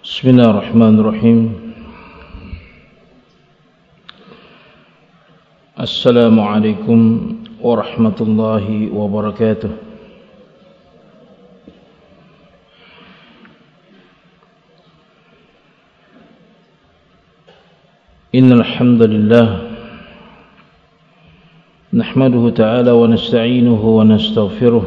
Bismillahirrahmanirrahim. Assalamualaikum warahmatullahi wabarakatuh. Innal hamdalillah nahmaduhu ta'ala wa nasta'inuhu wa nastaghfiruh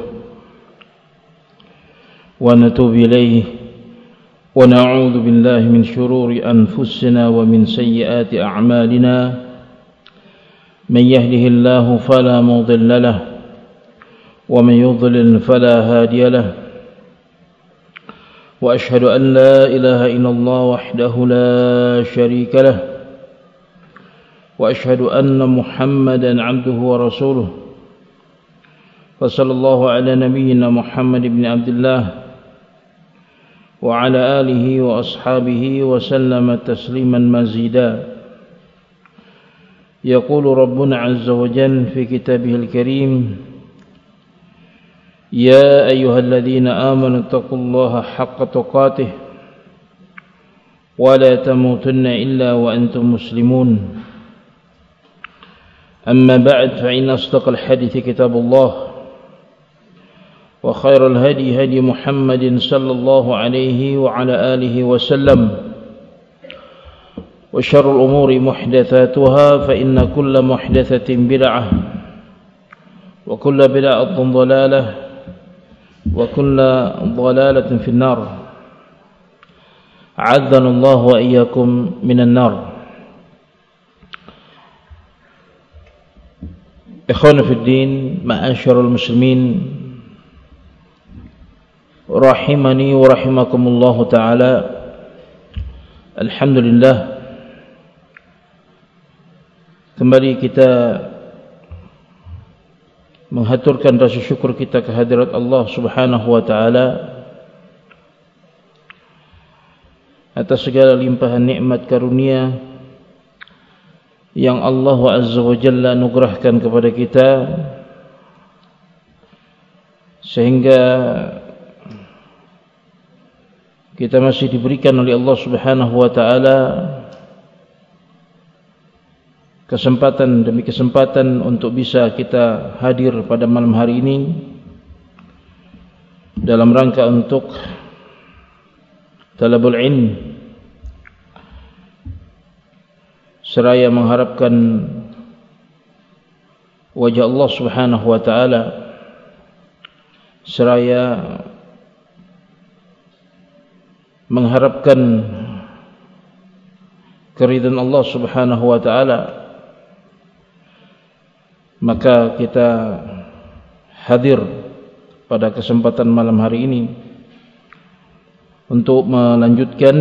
wa natubu ilayhi wa na'udzu billahi min shururi anfusina wa min sayyiati a'malina man yahdihillahu fala mudilla lahu wa man yudlil fala hadiya lahu wa ashhadu an la ilaha illallah wahdahu la sharika lahu wa ashhadu anna Muhammadan 'abduhu wa rasuluhu wa sallallahu ala nabiyyina Muhammad ibn Abdullah wa ala alihi wa ashabihi wa sallama tasliman mazida. Yaqulu Rabbuna 'azza wa jalla fi kitabihil karim, ya ayyuhalladzina amanu taqullaha haqqa tuqatih wa la tamutunna illa wa antum muslimun. Amma ba'd, fa inna asdaqal hadithi kitabullah wa khairal hadi hadi Muhammadin sallallahu alaihi wa ala alihi wa sallam wa syarrul umuri muhdatsatuha fa inna kulla muhdatsatin bid'ah wa kulla bid'atin dhalalah wa kulla dhalalatin fin nar. A'adzana Allah wa iyyakum minan nar. Ikhwan fi din, ma'asyiral muslimin rahimani wa rahimakumullah ta'ala. Alhamdulillah, kembali kita menghaturkan rasa syukur kita kehadirat Allah subhanahu wa ta'ala atas segala limpahan nikmat karunia yang Allah azza wa jalla anugerahkan kepada kita, sehingga kita masih diberikan oleh Allah subhanahu wa ta'ala kesempatan demi kesempatan untuk bisa kita hadir pada malam hari ini dalam rangka untuk talabul ilm, seraya mengharapkan wajah Allah subhanahu wa ta'ala, seraya mengharapkan keridhaan Allah subhanahu wa ta'ala. Maka kita hadir pada kesempatan malam hari ini untuk melanjutkan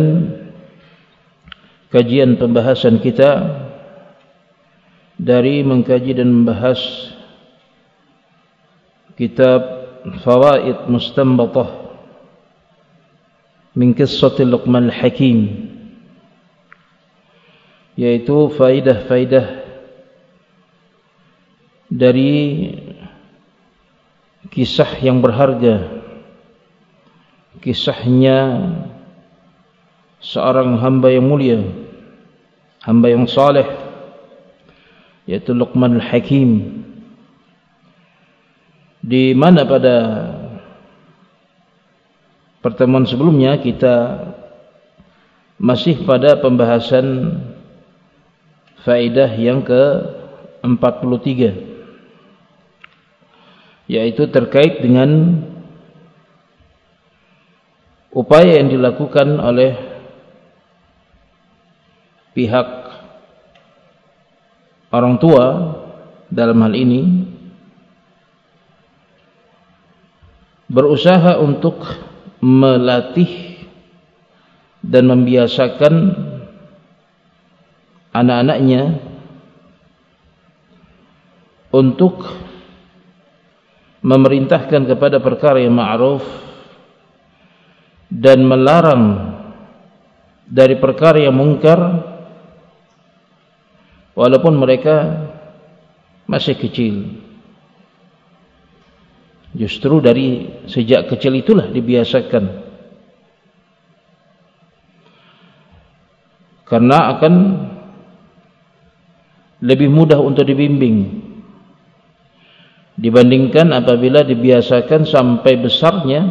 kajian pembahasan kita dari mengkaji dan membahas kitab Fawaid Mustanbatah min Qissatil Luqmanil Hakim, yaitu faidah-faidah dari kisah yang berharga, kisahnya seorang hamba yang mulia, hamba yang saleh, yaitu Luqmanul Hakim, di mana pada pertemuan sebelumnya kita masih pada pembahasan faedah yang ke-43, yaitu terkait dengan upaya yang dilakukan oleh pihak orang tua dalam hal ini berusaha untuk melatih dan membiasakan anak-anaknya untuk memerintahkan kepada perkara yang ma'ruf dan melarang dari perkara yang mungkar, walaupun mereka masih kecil. Justru dari sejak kecil itulah dibiasakan karena akan lebih mudah untuk dibimbing dibandingkan apabila dibiasakan sampai besarnya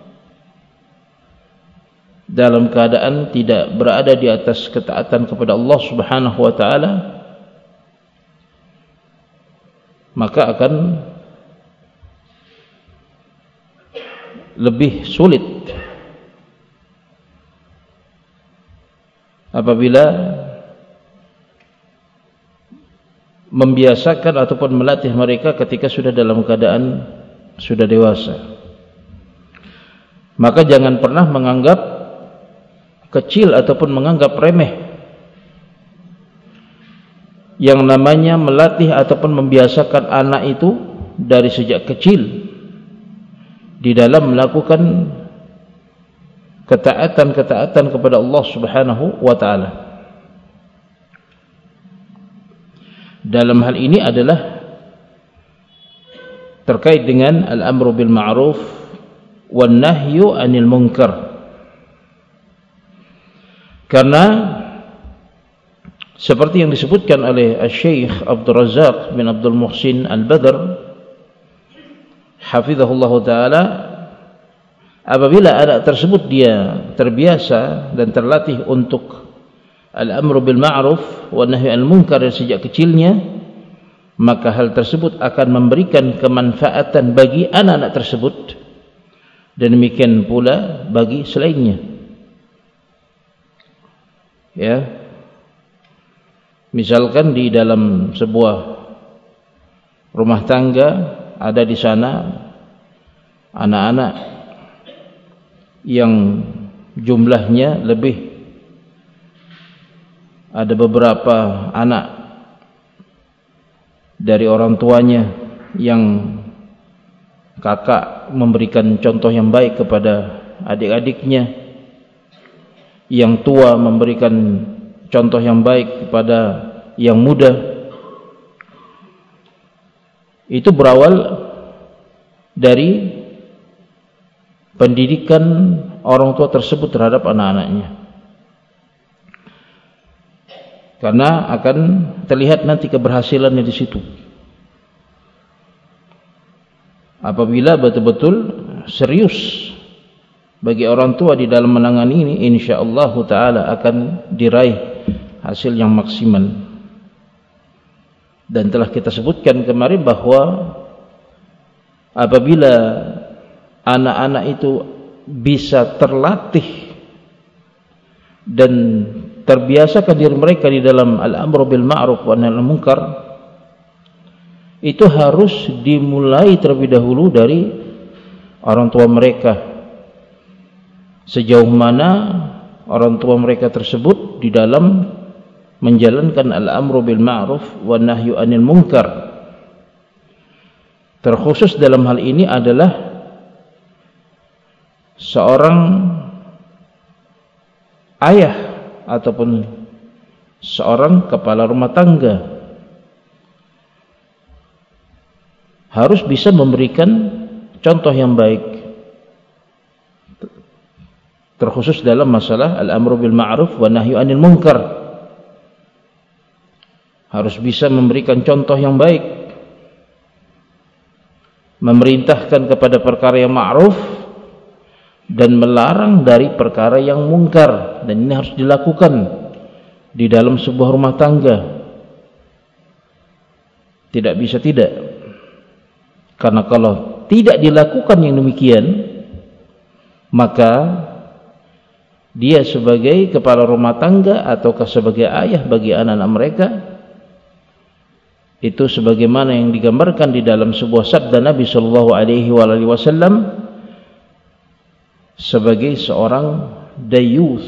dalam keadaan tidak berada di atas ketaatan kepada Allah Subhanahu wa taala, maka akan lebih sulit apabila membiasakan ataupun melatih mereka ketika sudah dalam keadaan sudah dewasa. Maka jangan pernah menganggap kecil ataupun menganggap remeh yang namanya melatih ataupun membiasakan anak itu dari sejak kecil di dalam melakukan ketaatan kepada Allah Subhanahu wa taala. Dalam hal ini adalah terkait dengan al-amru bil ma'ruf wan nahyu 'anil munkar. Karena seperti yang disebutkan oleh Syekh Abdul Razak bin Abdul Muhsin Al-Badr hafizahullah taala, apabila anak tersebut dia terbiasa dan terlatih untuk al-amru bil ma'ruf wa nahyi 'anil munkar dari sejak kecilnya, maka hal tersebut akan memberikan kemanfaatan bagi anak-anak tersebut dan demikian pula bagi selainnya. Ya, misalkan di dalam sebuah rumah tangga ada di sana anak-anak yang jumlahnya lebih, ada beberapa anak dari orang tuanya yang kakak memberikan contoh yang baik kepada adik-adiknya, yang tua memberikan contoh yang baik kepada yang muda. Itu berawal dari pendidikan orang tua tersebut terhadap anak-anaknya, karena akan terlihat nanti keberhasilannya di situ apabila betul-betul serius bagi orang tua di dalam menangani ini, insyaallah taala akan diraih hasil yang maksimal. Dan telah kita sebutkan kemarin bahwa apabila anak-anak itu bisa terlatih dan terbiasakan diri mereka di dalam al-amru bil ma'ruf wa nahy 'anil munkar, itu harus dimulai terlebih dahulu dari orang tua mereka. Sejauh mana orang tua mereka tersebut di dalam menjalankan al-amru bil ma'ruf wa nahyu 'anil munkar. Terkhusus dalam hal ini adalah seorang ayah ataupun seorang kepala rumah tangga harus bisa memberikan contoh yang baik, terkhusus dalam masalah al-amru bil ma'ruf wa nahyu 'anil munkar. Harus bisa memberikan contoh yang baik, memerintahkan kepada perkara yang ma'ruf dan melarang dari perkara yang mungkar, dan ini harus dilakukan di dalam sebuah rumah tangga. Tidak bisa tidak, karena kalau tidak dilakukan yang demikian, maka dia sebagai kepala rumah tangga ataukah sebagai ayah bagi anak-anak mereka, itu sebagaimana yang digambarkan di dalam sebuah sabda Nabi sallallahu alaihi wasallam, sebagai seorang dayuth,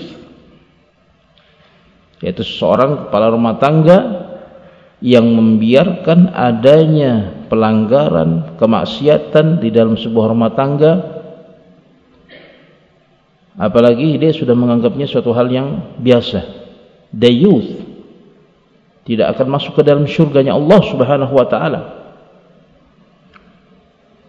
yaitu seorang kepala rumah tangga yang membiarkan adanya pelanggaran, kemaksiatan di dalam sebuah rumah tangga, apalagi dia sudah menganggapnya suatu hal yang biasa. Dayuth tidak akan masuk ke dalam syurganya Allah Subhanahu wa taala.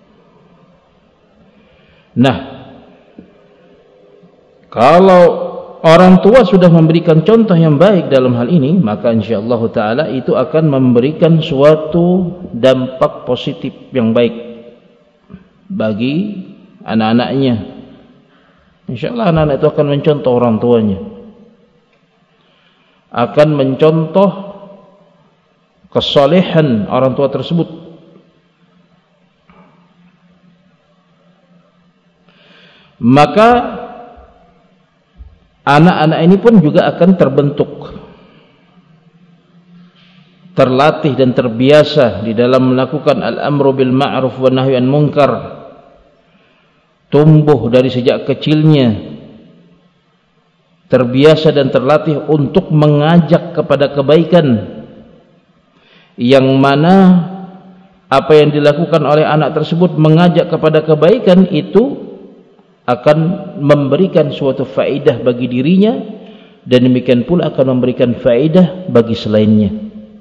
Nah, kalau orang tua sudah memberikan contoh yang baik dalam hal ini, maka insyaallah taala itu akan memberikan suatu dampak positif yang baik bagi anak-anaknya. Insyaallah anak-anak itu akan mencontoh orang tuanya, akan mencontoh kesalehan orang tua tersebut. Maka anak-anak ini pun juga akan terbentuk, terlatih dan terbiasa di dalam melakukan al-amru bil ma'ruf wa nahyi anil munkar. Tumbuh dari sejak kecilnya, terbiasa dan terlatih untuk mengajak kepada kebaikan, yang mana apa yang dilakukan oleh anak tersebut mengajak kepada kebaikan itu akan memberikan suatu faedah bagi dirinya, dan demikian pula akan memberikan faedah bagi selainnya.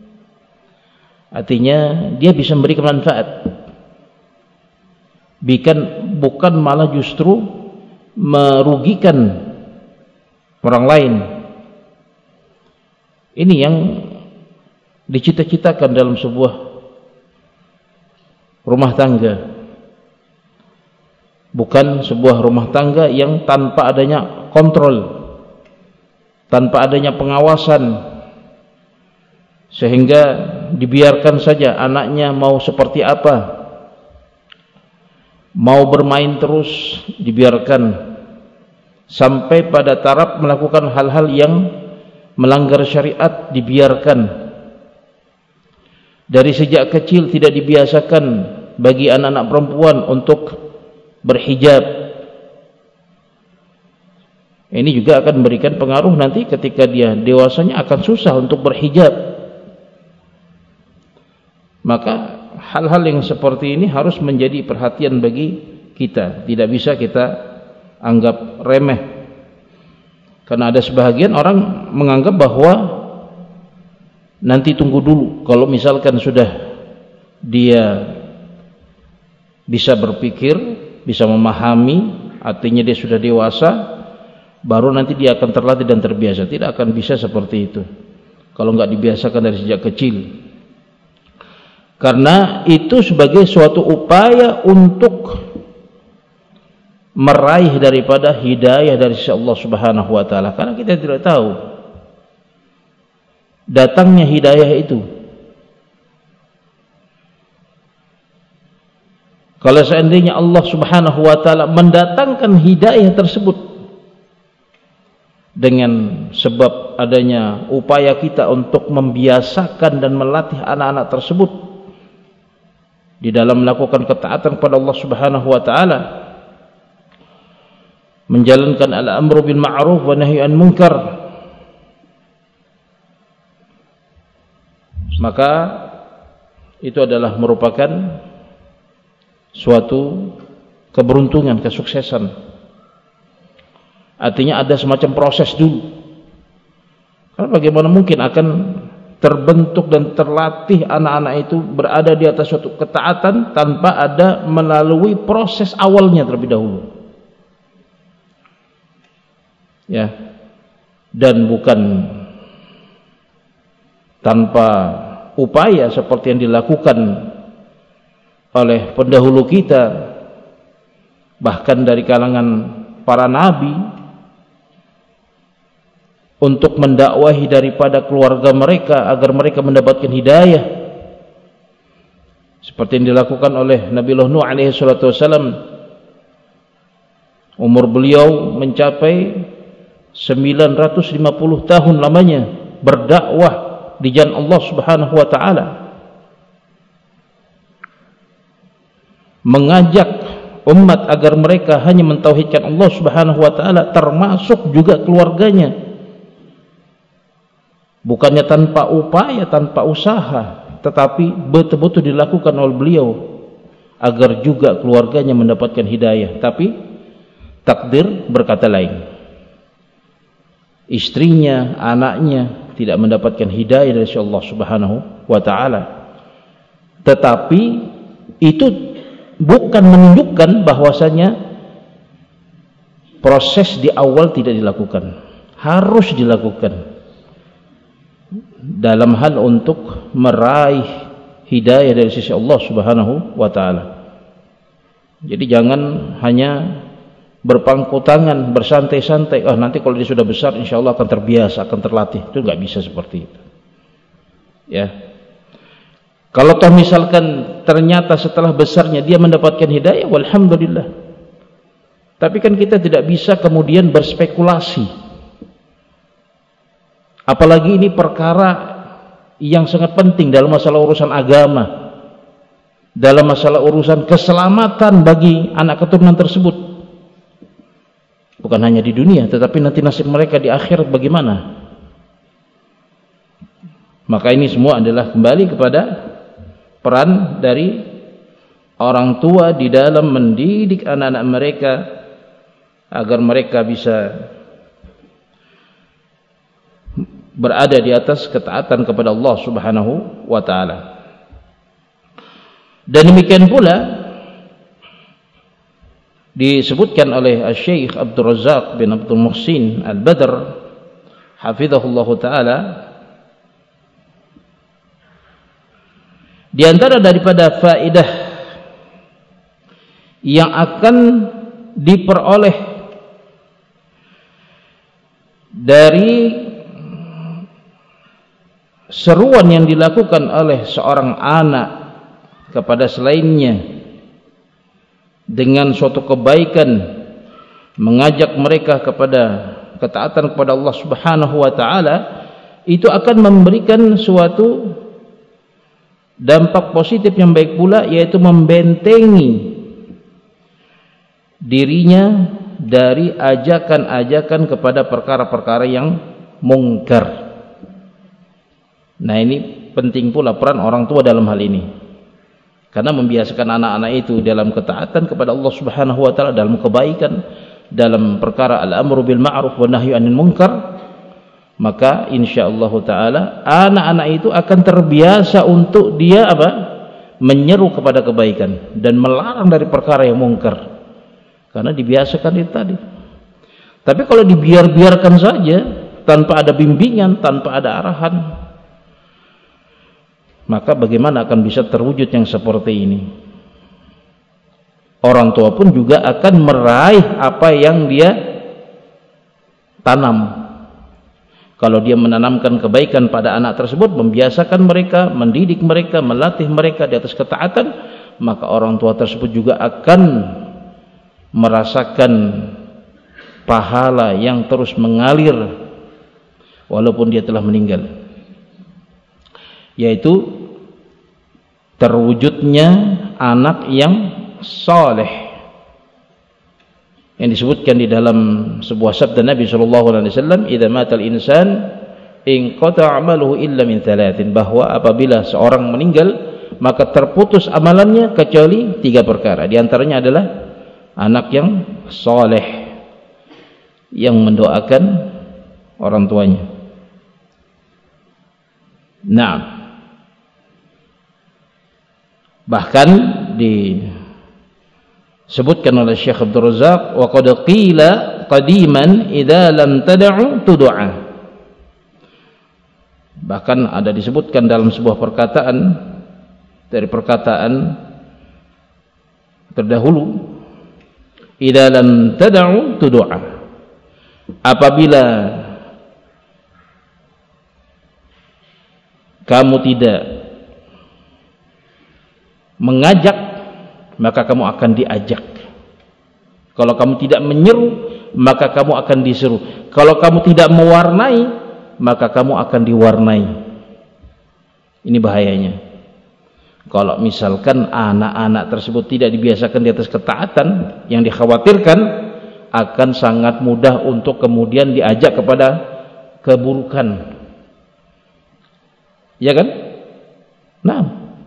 Artinya dia bisa memberikan manfaat, bukan malah justru merugikan orang lain. Ini yang dicita-citakan dalam sebuah rumah tangga. Bukan sebuah rumah tangga yang tanpa adanya kontrol, tanpa adanya pengawasan, sehingga dibiarkan saja anaknya mau seperti apa, mau bermain terus dibiarkan, sampai pada taraf melakukan hal-hal yang melanggar syariat dibiarkan. Dari sejak kecil tidak dibiasakan bagi anak-anak perempuan untuk berhijab. Ini juga akan memberikan pengaruh nanti ketika dia dewasanya akan susah untuk berhijab. Maka hal-hal yang seperti ini harus menjadi perhatian bagi kita, tidak bisa kita anggap remeh. Karena ada sebahagian orang menganggap bahwa nanti tunggu dulu, kalau misalkan sudah dia bisa berpikir, bisa memahami, artinya dia sudah dewasa, baru nanti dia akan terlatih dan terbiasa. Tidak akan bisa seperti itu kalau nggak dibiasakan dari sejak kecil. Karena itu sebagai suatu upaya untuk meraih daripada hidayah dari Allah Subhanahu wa taala. Karena kita tidak tahu datangnya hidayah itu. Kalau seandainya Allah Subhanahu wa taala mendatangkan hidayah tersebut dengan sebab adanya upaya kita untuk membiasakan dan melatih anak-anak tersebut di dalam melakukan ketaatan kepada Allah Subhanahu wa taala, menjalankan al-amru bil ma'ruf wa nahyi anil munkar, maka itu adalah merupakan suatu keberuntungan, kesuksesan. Artinya ada semacam proses dulu. Karena bagaimana mungkin akan terbentuk dan terlatih anak-anak itu berada di atas suatu ketaatan tanpa ada melalui proses awalnya terlebih dahulu. Ya. Dan bukan tanpa upaya seperti yang dilakukan oleh pendahulu kita, bahkan dari kalangan para nabi, untuk mendakwahi daripada keluarga mereka agar mereka mendapatkan hidayah, seperti yang dilakukan oleh Nabi Nuh alaihi salatu wasallam. Umur beliau mencapai 950 tahun lamanya berdakwah di jalan Allah Subhanahu wa taala, mengajak umat agar mereka hanya mentauhidkan Allah Subhanahu wa taala, termasuk juga keluarganya. Bukannya tanpa upaya, tanpa usaha, tetapi betul-betul dilakukan oleh beliau agar juga keluarganya mendapatkan hidayah. Tapi takdir berkata lain. Istrinya, anaknya tidak mendapatkan hidayah dari Allah Subhanahu wa taala. Tetapi itu bukan menunjukkan bahwasanya proses di awal tidak dilakukan. harus dilakukan dalam hal untuk meraih hidayah dari sisi Allah Subhanahu wa taala. Jadi jangan hanya berpangku tangan, bersantai-santai, nanti kalau dia sudah besar insyaallah akan terbiasa, akan terlatih. Itu enggak bisa seperti itu. Ya. Kalau toh misalkan ternyata setelah besarnya dia mendapatkan hidayah, walhamdulillah. Tapi kan kita tidak bisa kemudian berspekulasi. Apalagi ini perkara yang sangat penting dalam masalah urusan agama, dalam masalah urusan keselamatan bagi anak keturunan tersebut. Bukan hanya di dunia, tetapi nanti nasib mereka di akhirat bagaimana? Maka ini semua adalah kembali kepada peran dari orang tua di dalam mendidik anak-anak mereka agar mereka bisa berada di atas ketaatan kepada Allah Subhanahu wa taala. Dan demikian pula disebutkan oleh Syekh Abdul Razak bin Abdul Muhsin Al-Badr hafizahullah taala, di antara daripada faedah yang akan diperoleh dari seruan yang dilakukan oleh seorang anak kepada selainnya dengan suatu kebaikan, mengajak mereka kepada ketaatan kepada Allah Subhanahu wa taala, itu akan memberikan suatu dampak positif yang baik pula, yaitu membentengi dirinya dari ajakan-ajakan kepada perkara-perkara yang mungkar. Nah, ini penting pula peran orang tua dalam hal ini, karena membiasakan anak-anak itu dalam ketaatan kepada Allah Subhanahu wa taala, dalam kebaikan, dalam perkara al-amru bil ma'ruf wa nahyu 'anil munkar, maka insyaallah taala anak-anak itu akan terbiasa untuk dia menyeru kepada kebaikan dan melarang dari perkara yang mungkar, karena dibiasakan itu tadi. Tapi kalau dibiarkan saja tanpa ada bimbingan, tanpa ada arahan, maka bagaimana akan bisa terwujud yang seperti ini? Orang tua pun juga akan meraih apa yang dia tanam. Kalau dia menanamkan kebaikan pada anak tersebut, membiasakan mereka, mendidik mereka, melatih mereka di atas ketaatan, maka orang tua tersebut juga akan merasakan pahala yang terus mengalir walaupun dia telah meninggal, yaitu terwujudnya anak yang saleh, yang disebutkan di dalam sebuah sabda Nabi SAW, idza matal insan inqata amaluhu illa min thalathin, bahwa apabila seorang meninggal maka terputus amalannya kecuali 3 perkara. Di antaranya adalah anak yang saleh yang mendoakan orang tuanya. Nah, bahkan disebutkan oleh Syekh Abdul Razak, wa qad qila qadiman idza lam tad'u tud'a. Bahkan ada disebutkan dalam sebuah perkataan dari perkataan terdahulu, idza lam tad'u tud'a, apabila kamu tidak mengajak, maka kamu akan diajak. Kalau kamu tidak menyeru, maka kamu akan diseru. Kalau kamu tidak mewarnai, maka kamu akan diwarnai. Ini bahayanya. Kalau misalkan anak-anak tersebut tidak dibiasakan di atas ketaatan, yang dikhawatirkan akan sangat mudah untuk kemudian diajak kepada keburukan. Ya kan? Nah,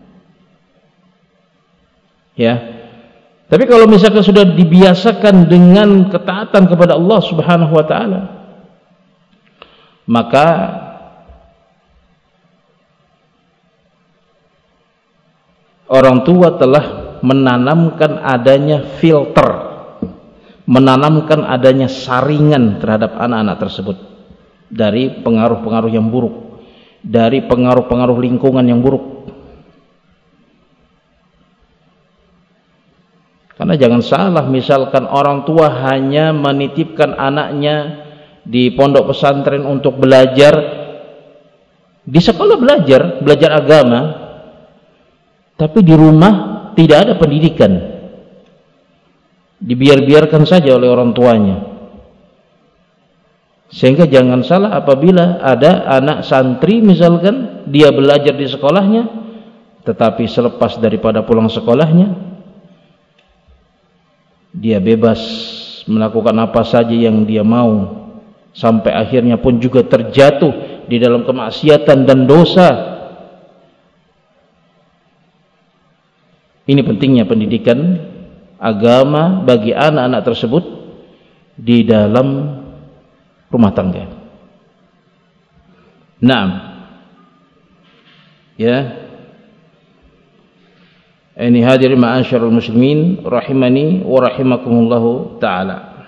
ya. Tapi kalau misalkan sudah dibiasakan dengan ketaatan kepada Allah Subhanahu wa taala, maka orang tua telah menanamkan adanya filter, menanamkan adanya saringan terhadap anak-anak tersebut. dari pengaruh-pengaruh yang buruk, dari pengaruh-pengaruh lingkungan yang buruk. Karena jangan salah, misalkan orang tua hanya menitipkan anaknya di pondok pesantren untuk belajar, di sekolah belajar agama, tapi di rumah tidak ada pendidikan, dibiarkan saja oleh orang tuanya. Sehingga jangan salah apabila ada anak santri misalkan dia belajar di sekolahnya, tetapi selepas daripada pulang sekolahnya dia bebas melakukan apa saja yang dia mau, sampai akhirnya pun juga terjatuh di dalam kemaksiatan dan dosa. Ini pentingnya pendidikan agama bagi anak-anak tersebut di dalam rumah tangga. Naam. Ya. Ini hadirin ma'asyarul muslimin rahimani wa rahimakumullahu ta'ala.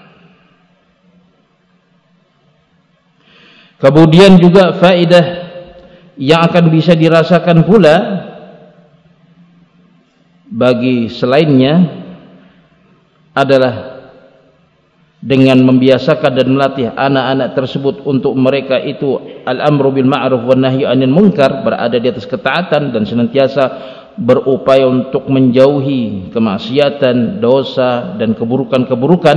Kemudian juga faedah yang akan bisa dirasakan pula bagi selainnya adalah dengan membiasakan dan melatih anak-anak tersebut untuk mereka itu al-amru bil ma'ruf wan nahyi 'anil munkar, berada di atas ketaatan dan senantiasa berupaya untuk menjauhi kemaksiatan, dosa dan keburukan-keburukan.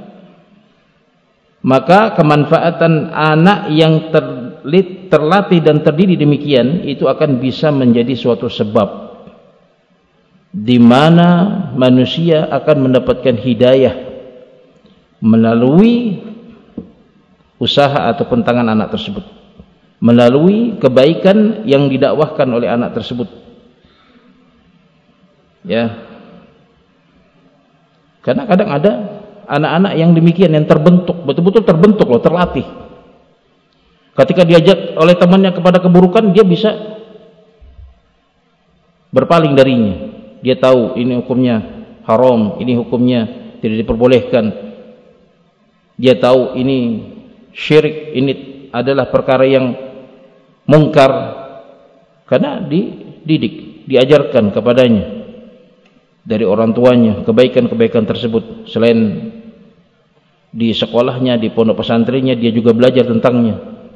Maka kemanfaatan anak yang terlatih dan terdidik demikian itu akan bisa menjadi suatu sebab di mana manusia akan mendapatkan hidayah melalui usaha ataupun tangan anak tersebut, melalui kebaikan yang didakwahkan oleh anak tersebut. Ya, karena kadang ada anak-anak yang demikian, yang terbentuk, betul-betul terbentuk loh, terlatih. Ketika diajak oleh temannya kepada keburukan, dia bisa berpaling darinya. Dia tahu ini hukumnya haram, ini hukumnya tidak diperbolehkan. Dia tahu ini syirik, ini adalah perkara yang mungkar, karena dididik, diajarkan kepadanya dari orang tuanya kebaikan-kebaikan tersebut. Selain di sekolahnya, di pondok pesantrennya, dia juga belajar tentangnya.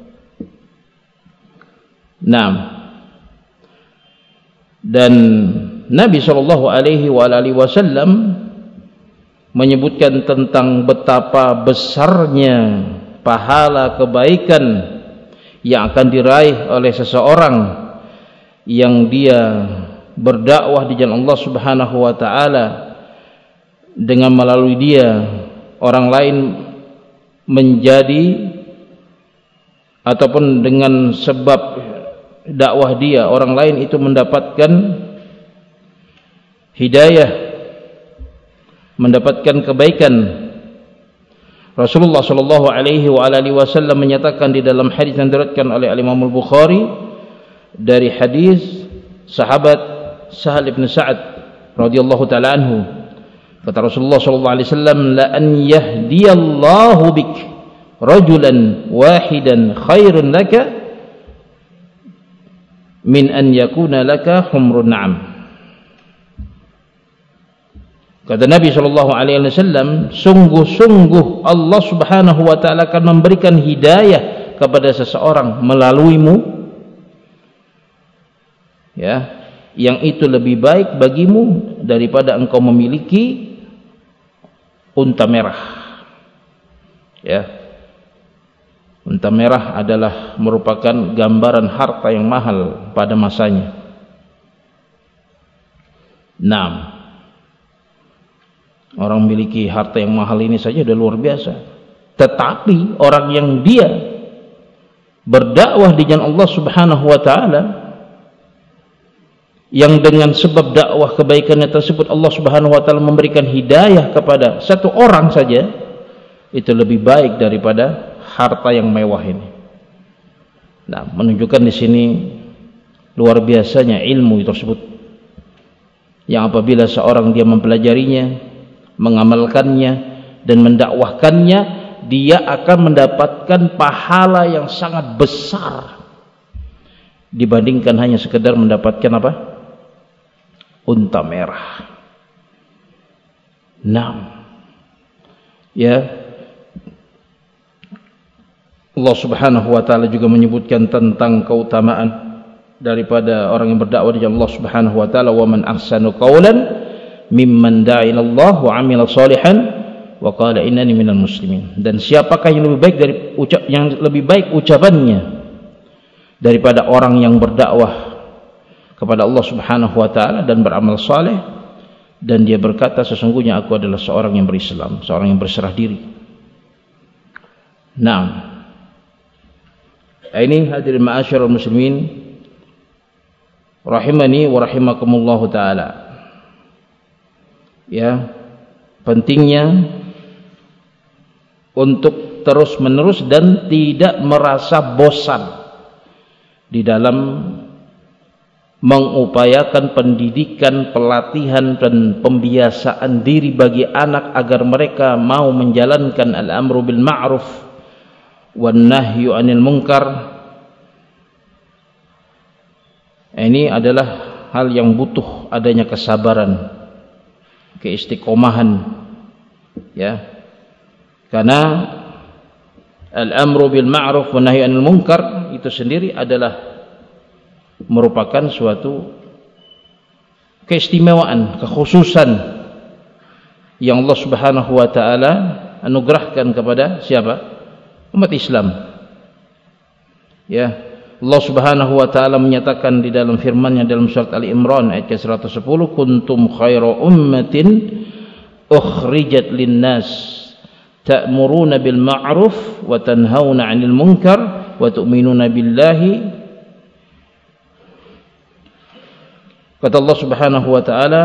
Nah, dan Nabi SAW menyebutkan tentang betapa besarnya pahala kebaikan yang akan diraih oleh seseorang yang dia berdakwah di jalan Allah Subhanahu wa taala, dengan melalui dia orang lain menjadi, ataupun dengan sebab dakwah dia orang lain itu mendapatkan hidayah, mendapatkan kebaikan. Rasulullah sallallahu alaihi wasallam menyatakan di dalam hadis yang diriwayatkan oleh Imam Al-Bukhari dari hadis sahabat Sahal bin Sa'ad radhiyallahu ta'ala anhu, kata Rasulullah sallallahu alaihi wasallam, la an yahdiyallahu bik rajulan wahidan khairun laka min an yakuna laka humrun na'am. Kata Nabi sallallahu alaihi wasallam, sungguh-sungguh Allah Subhanahu wa taala akan memberikan hidayah kepada seseorang melaluimu, ya, yang itu lebih baik bagimu daripada engkau memiliki unta merah. Ya, unta merah adalah merupakan gambaran harta yang mahal pada masanya. Nah, orang memiliki harta yang mahal ini saja sudah luar biasa. Tetapi orang yang dia berdakwah di jalan Allah Subhanahu wa taala, yang dengan sebab dakwah kebaikannya tersebut Allah Subhanahu wa taala memberikan hidayah kepada satu orang saja, itu lebih baik daripada harta yang mewah ini. Nah, menunjukkan di sini luar biasanya ilmu tersebut, yang apabila seorang dia mempelajarinya, mengamalkannya dan mendakwahkannya dia akan mendapatkan pahala yang sangat besar dibandingkan hanya sekedar mendapatkan apa? Unta merah. Ya, Allah Subhanahu wa taala juga menyebutkan tentang keutamaan daripada orang yang berdakwah di jalan Allah Subhanahu wa taala, wa man ahsanu qawlan mimman da'a ila Allah wa 'amila shalihan wa qala innani minal muslimin. Dan siapakah yang lebih baik ucapannya daripada orang yang berdakwah kepada Allah Subhanahu wa taala dan beramal saleh, dan dia berkata sesungguhnya aku adalah seorang yang berislam, seorang yang berserah diri. Ini hadirin ma'asyiral muslimin rahimani wa rahimakumullahu taala. Ya, pentingnya untuk terus menerus dan tidak merasa bosan di dalam mengupayakan pendidikan, pelatihan dan pembiasaan diri bagi anak agar mereka mau menjalankan al-amru bil ma'ruf wan nahyu 'anil munkar. Ini adalah hal yang butuh adanya kesabaran, keistiqomahan, ya. Karena al-amru bil ma'ruf wa nahyi 'anil munkar itu sendiri adalah merupakan suatu keistimewaan, kekhususan yang Allah Subhanahu wa taala anugerahkan kepada siapa? Umat Islam. Ya. Allah Subhanahu wa taala menyatakan di dalam firman-Nya dalam surat Ali Imran ayat ke-110, kuntum khaira ummatin ukhrijat linnas ta'muruna bil ma'ruf wa tanhauna 'anil munkar wa tu'minuna billahi. Kata Allah Subhanahu wa taala,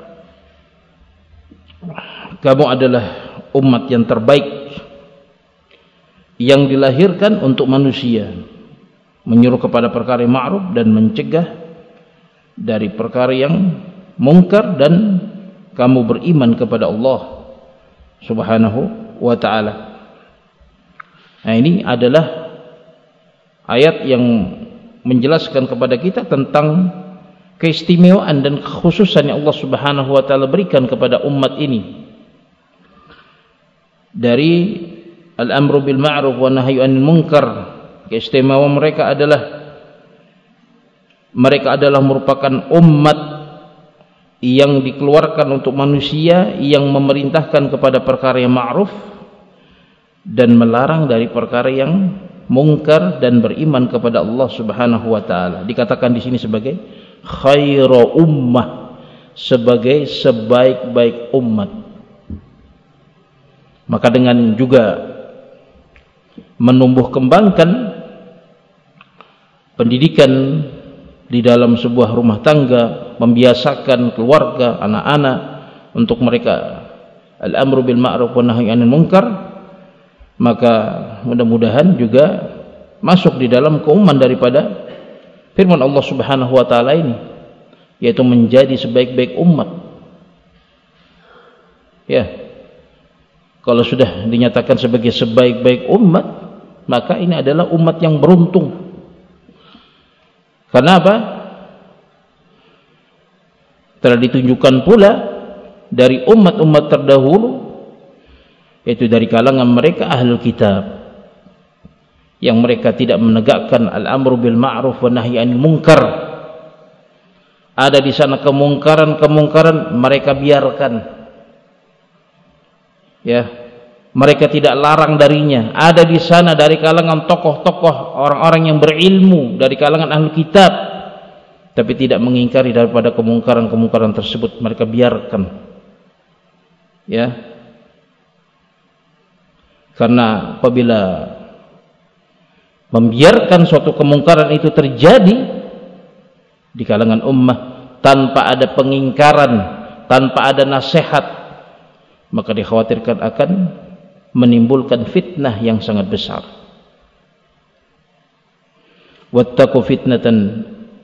kamu adalah umat yang terbaik yang dilahirkan untuk manusia, menyuruh kepada perkara yang ma'ruf dan mencegah dari perkara yang mungkar, dan kamu beriman kepada Allah Subhanahu wa taala. Nah, ini adalah ayat yang menjelaskan kepada kita tentang keistimewaan dan kekhususan yang Allah Subhanahu wa taala berikan kepada umat ini dari al-amru bil ma'ruf wa nahyu 'anil munkar. Keistimewaan mereka adalah merupakan umat yang dikeluarkan untuk manusia, yang memerintahkan kepada perkara yang ma'ruf dan melarang dari perkara yang mungkar, dan beriman kepada Allah Subhanahu wa taala. Dikatakan di sini sebagai khairu ummah, sebagai sebaik-baik umat. Maka dengan juga menumbuh kembangkan pendidikan di dalam sebuah rumah tangga, membiasakan keluarga, anak-anak untuk mereka al-amru bil ma'ruf wa nahyi 'anil munkar, maka mudah-mudahan juga masuk di dalam keumuman daripada firman Allah Subhanahu wa taala ini, yaitu menjadi sebaik-baik umat. Ya. Kalau sudah dinyatakan sebagai sebaik-baik umat, maka ini adalah umat yang beruntung. Karena apa? Telah ditunjukkan pula dari umat-umat terdahulu, yaitu dari kalangan mereka ahlul kitab, yang mereka tidak menegakkan al-amru bil ma'ruf wa nahyi 'anil munkar. Ada di sana kemungkaran mereka biarkan. Ya, mereka tidak larang darinya. Ada di sana dari kalangan tokoh-tokoh, orang-orang yang berilmu dari kalangan ahli kitab, tapi tidak mengingkari daripada kemungkaran tersebut, mereka biarkan. Ya, karena apabila membiarkan suatu kemungkaran itu terjadi di kalangan ummah tanpa ada pengingkaran, tanpa ada nasihat, maka dikhawatirkan akan menimbulkan fitnah yang sangat besar. Wattaqu fitnatan,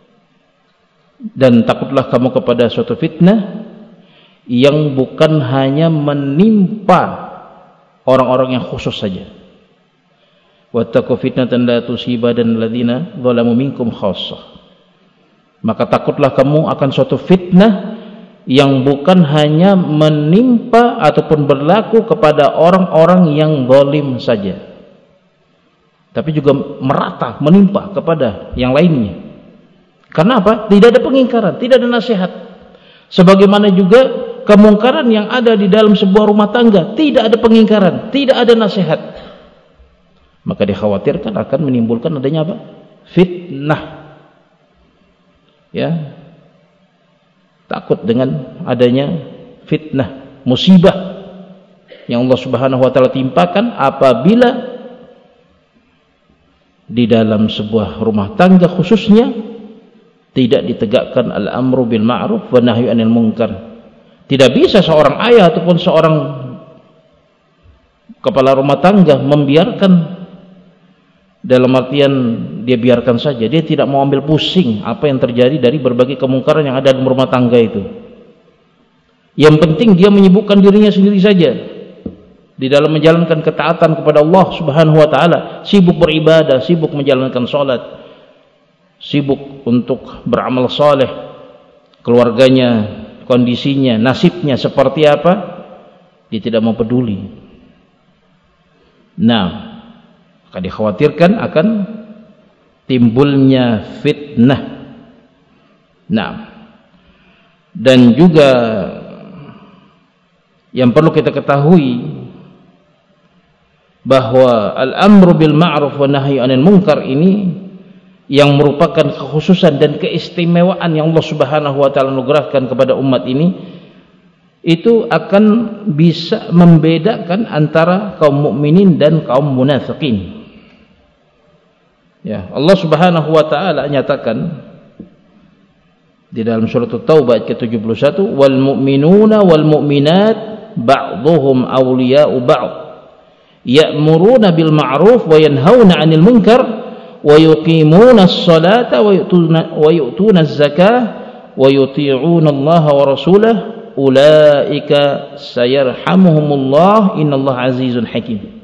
dan takutlah kamu kepada suatu fitnah yang bukan hanya menimpa orang-orang yang khusus saja. Wattaqu fitnatan la tusibanna alladziina zalamu minkum khassah. Maka takutlah kamu akan suatu fitnah yang bukan hanya menimpa ataupun berlaku kepada orang-orang yang zalim saja, tapi juga merata menimpa kepada yang lainnya. Karena apa? Tidak ada pengingkaran, tidak ada nasihat. Sebagaimana juga kemungkaran yang ada di dalam sebuah rumah tangga, tidak ada pengingkaran, tidak ada nasihat. Maka dikhawatirkan akan menimbulkan adanya apa? Fitnah. Ya. Takut dengan adanya fitnah, musibah yang Allah Subhanahu wa taala timpakan apabila di dalam sebuah rumah tangga khususnya tidak ditegakkan al-amru bil ma'ruf wa nahyu 'anil munkar. Tidak bisa seorang ayah ataupun seorang kepala rumah tangga membiarkan, dalam artian dia biarkan saja, dia tidak mau ambil pusing apa yang terjadi dari berbagai kemungkaran yang ada dalam rumah tangga itu. Yang penting dia menyibukkan dirinya sendiri saja di dalam menjalankan ketaatan kepada Allah Subhanahu wa taala, sibuk beribadah, sibuk menjalankan salat, sibuk untuk beramal saleh. Keluarganya, kondisinya, nasibnya seperti apa, dia tidak mau peduli. Nah, maka dikhawatirkan akan timbulnya fitnah. Nah, dan juga yang perlu kita ketahui bahwa al-amru bil ma'ruf wa nahyu 'anil munkar ini yang merupakan kekhususan dan keistimewaan yang Allah Subhanahu wa taala anugerahkan kepada umat ini, itu akan bisa membedakan antara kaum mukminin dan kaum munafikin. Ya, Allah Subhanahu wa taala nyatakan di dalam surat At-Taubah ayat ke-71, wal mu'minuna wal mu'minat ba'dhuhum awliya'u ba'd ya'muruna bil ma'ruf wa yanhauna 'anil munkar wa yuqimuna as-salata wa yu'tuna az-zakah wa yuti'una Allah wa rasulahu ulaika sayarhamuhumullah innallaha azizun hakim.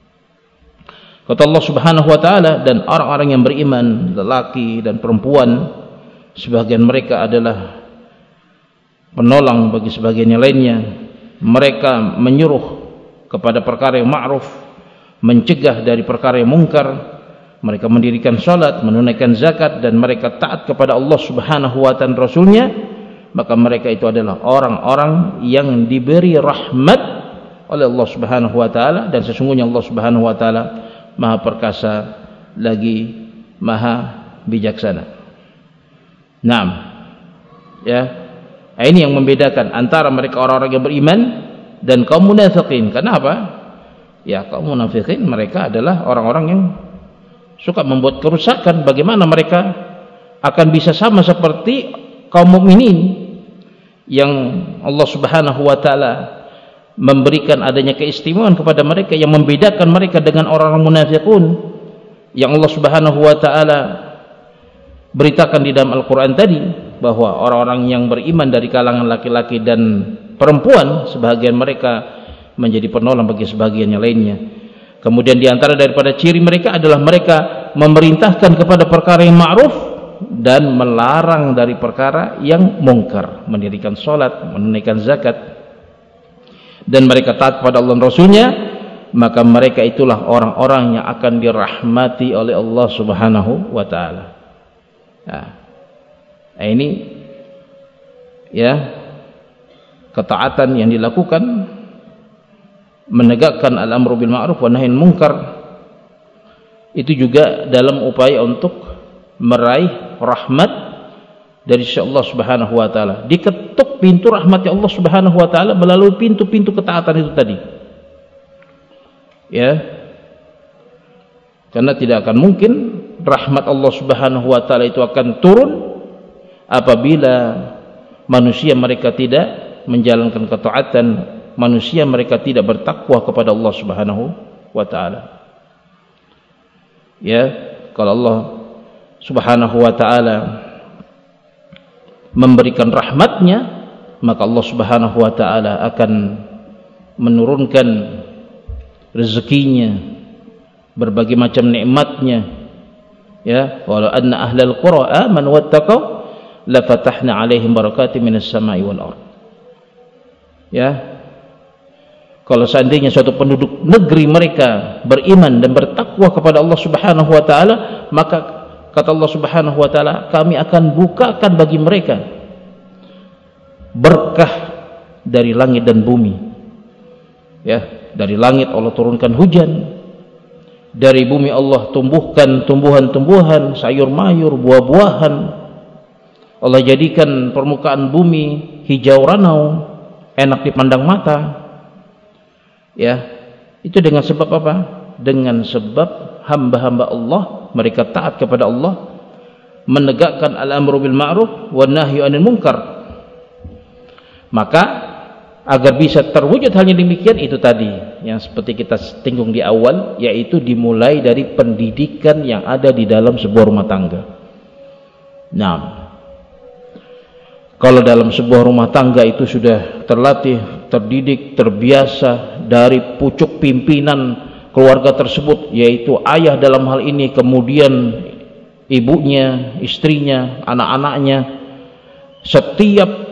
Kata Allah Subhanahu wa taala, dan orang-orang yang beriman, lelaki dan perempuan, sebagian mereka adalah penolong bagi sebagian yang lainnya. Mereka menyuruh kepada perkara yang ma'ruf, mencegah dari perkara yang mungkar. Mereka mendirikan salat, menunaikan zakat, dan mereka taat kepada Allah Subhanahu wa taala dan Rasulnya. Maka mereka itu adalah orang-orang yang diberi rahmat oleh Allah Subhanahu wa taala, dan sesungguhnya Allah Subhanahu wa taala Maha perkasa lagi Maha bijaksana. Naam. Ya. Ini yang membedakan antara mereka orang-orang yang beriman dan kaum munafikin. Kenapa? Ya, kaum munafikin mereka adalah orang-orang yang suka membuat kerusakan. Bagaimana mereka akan bisa sama seperti kaum mukminin yang Allah Subhanahu wa taala memberikan adanya keistimewaan kepada mereka yang membedakan mereka dengan orang-orang munafikun yang Allah Subhanahu wa taala beritakan di dalam Al-Qur'an tadi, bahwa orang-orang yang beriman dari kalangan laki-laki dan perempuan sebagian mereka menjadi penolong bagi sebagian yang lainnya. Kemudian di antara daripada ciri mereka adalah mereka memerintahkan kepada perkara yang ma'ruf dan melarang dari perkara yang mungkar, mendirikan salat, menunaikan zakat, dan mereka taat kepada Allah dan Rasulnya. Maka mereka itulah orang-orang yang akan dirahmati oleh Allah Subhanahu wa taala. Nah, ini ya, ketaatan yang dilakukan, menegakkan al-amru bil ma'ruf wa nahy 'anil munkar, itu juga dalam upaya untuk meraih rahmat dari Allah Subhanahu wa taala. Diketuk pintu rahmat Allah Subhanahu wa taala melalui pintu-pintu ketaatan itu tadi. Ya. Karena tidak akan mungkin rahmat Allah Subhanahu wa taala itu akan turun apabila manusia mereka tidak menjalankan ketaatan, manusia mereka tidak bertakwa kepada Allah Subhanahu wa taala. Ya, kalau Allah Subhanahu wa taala memberikan rahmatnya, maka Allah Subhanahu wa taala akan menurunkan rezekinya, berbagai macam nikmatnya. Ya, walau anna ahlal qura amanu wattaqau la fatahna 'alaihim barakatim minas sama'i wal ardh. Ya. Kalau seandainya suatu penduduk negeri mereka beriman dan bertakwa kepada Allah Subhanahu wa taala, maka kata Allah Subhanahu wa taala, kami akan bukakan bagi mereka berkah dari langit dan bumi. Ya, dari langit Allah turunkan hujan, dari bumi Allah tumbuhkan tumbuhan-tumbuhan, sayur-mayur, buah-buahan. Allah jadikan permukaan bumi hijau ranau, enak dipandang mata. Ya, itu dengan sebab apa? Dengan sebab hamba-hamba Allah, mereka taat kepada Allah, menegakkan al-amru bil ma'ruf wan nahyu 'anil munkar. Maka agar bisa terwujud halnya demikian, itu tadi yang seperti kita singgung di awal, yaitu dimulai dari pendidikan yang ada di dalam sebuah rumah tangga. Nah, kalau dalam sebuah rumah tangga itu sudah terlatih, terdidik, terbiasa dari pucuk pimpinan keluarga tersebut, yaitu ayah dalam hal ini, kemudian ibunya, istrinya, anak-anaknya, setiap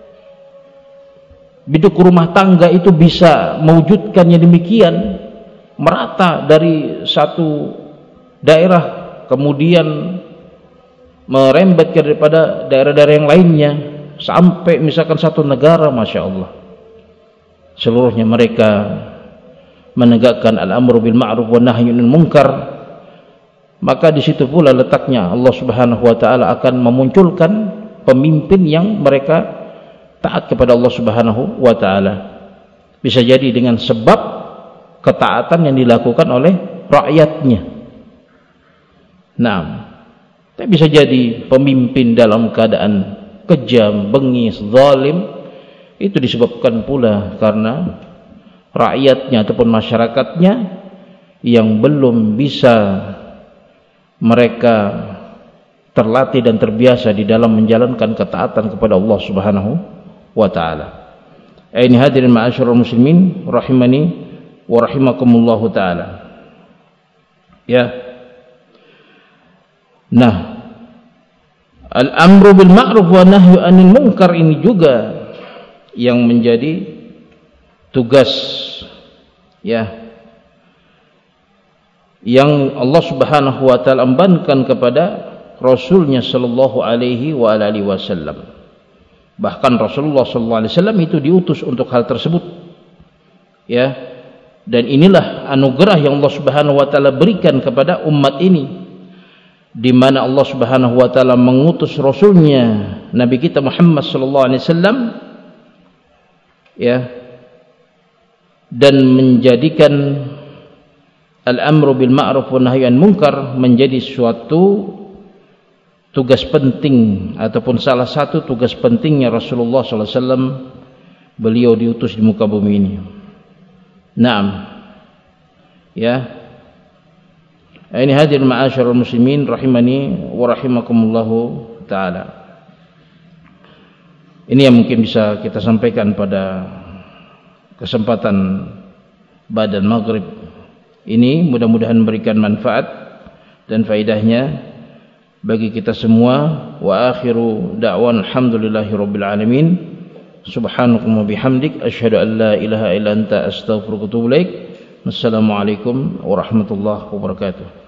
biduk rumah tangga itu bisa mewujudkannya demikian, merata dari satu daerah kemudian merembet daripada daerah-daerah yang lainnya sampai misalkan satu negara, Masya Allah, seluruhnya mereka menegakkan al-amru bil ma'ruf wa nahyu 'anil munkar. Maka di situ pula letaknya Allah Subhanahu wa taala akan memunculkan pemimpin yang mereka taat kepada Allah Subhanahu wa taala. Bisa jadi dengan sebab ketaatan yang dilakukan oleh rakyatnya. Nah, tapi bisa jadi pemimpin dalam keadaan kejam, bengis, zalim, itu disebabkan pula karena rakyatnya ataupun masyarakatnya yang belum bisa mereka terlatih dan terbiasa di dalam menjalankan ketaatan kepada Allah Subhanahu wa ta'ala. Ini hadirin ma'asyiral muslimin rahimani wa rahimakumullah ta'ala. Ya. Nah, al-amru bil ma'ruf wa nahyu 'anil munkar ini juga yang menjadi tugas, ya, yang Allah Subhanahu wa ta'ala embankan kepada Rasulnya sallallahu alaihi wa alihi wasallam. Bahkan Rasulullah sallallahu alaihi wasallam itu diutus untuk hal tersebut. Ya. Dan inilah anugerah yang Allah Subhanahu wa taala berikan kepada umat ini, di mana Allah Subhanahu wa taala mengutus rasulnya Nabi kita Muhammad sallallahu alaihi wasallam, ya, dan menjadikan al-amru bil ma'ruf wa nahyu 'anil munkar menjadi suatu tugas penting ataupun salah satu tugas pentingnya Rasulullah SAW. Beliau diutus di muka bumi ini. Naam, ya. Ini hadirin ma'asyiral muslimin rahimani wa rahimakumullahu ta'ala. Ini yang mungkin bisa kita sampaikan pada kesempatan badan maghrib ini. Mudah-mudahan memberikan manfaat dan faedahnya bagi kita semua. Wa akhiru da'wan alhamdulillahi rabbil alamin. Subhanallahi wa bihamdik asyhadu an la ilaha illa anta astaghfiruka wa atubu ilaik. Wassalamualaikum warahmatullahi wabarakatuh.